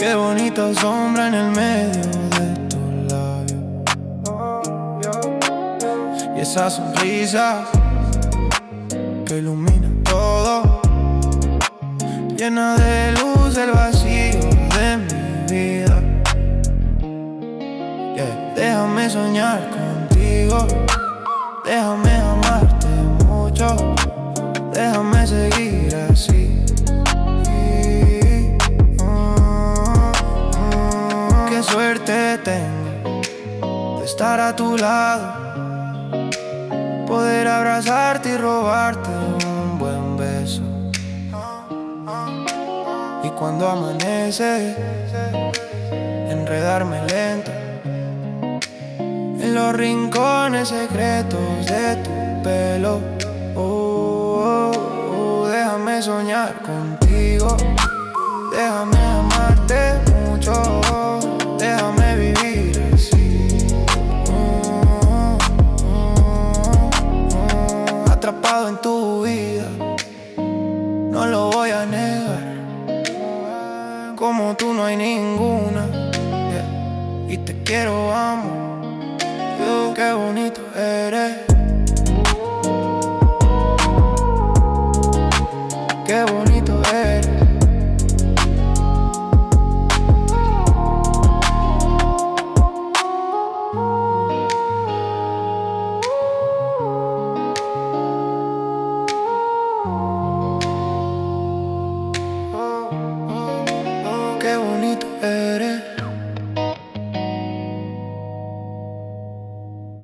Qué bonita sombra en el medio de tus labios. Y esa sonrisa que ilumina todo, llena de luz el vacío de mi vida. Déjame soñar contigo, déjame amarte mucho, déjame seguir así. Qué suerte tengo de estar a tu lado, poder abrazarte y robarte un buen beso. Y cuando amanece, enredarme lento en los rincones secretos de tu pelo. Déjame soñar contigo, déjame amarte mucho, déjame vivir así. Atrapado en tu vida, no lo voy a negar. Como tú no hay ninguna, y te quiero, amo. Qué bonito eres, qué bonito eres. Qué bonito eres.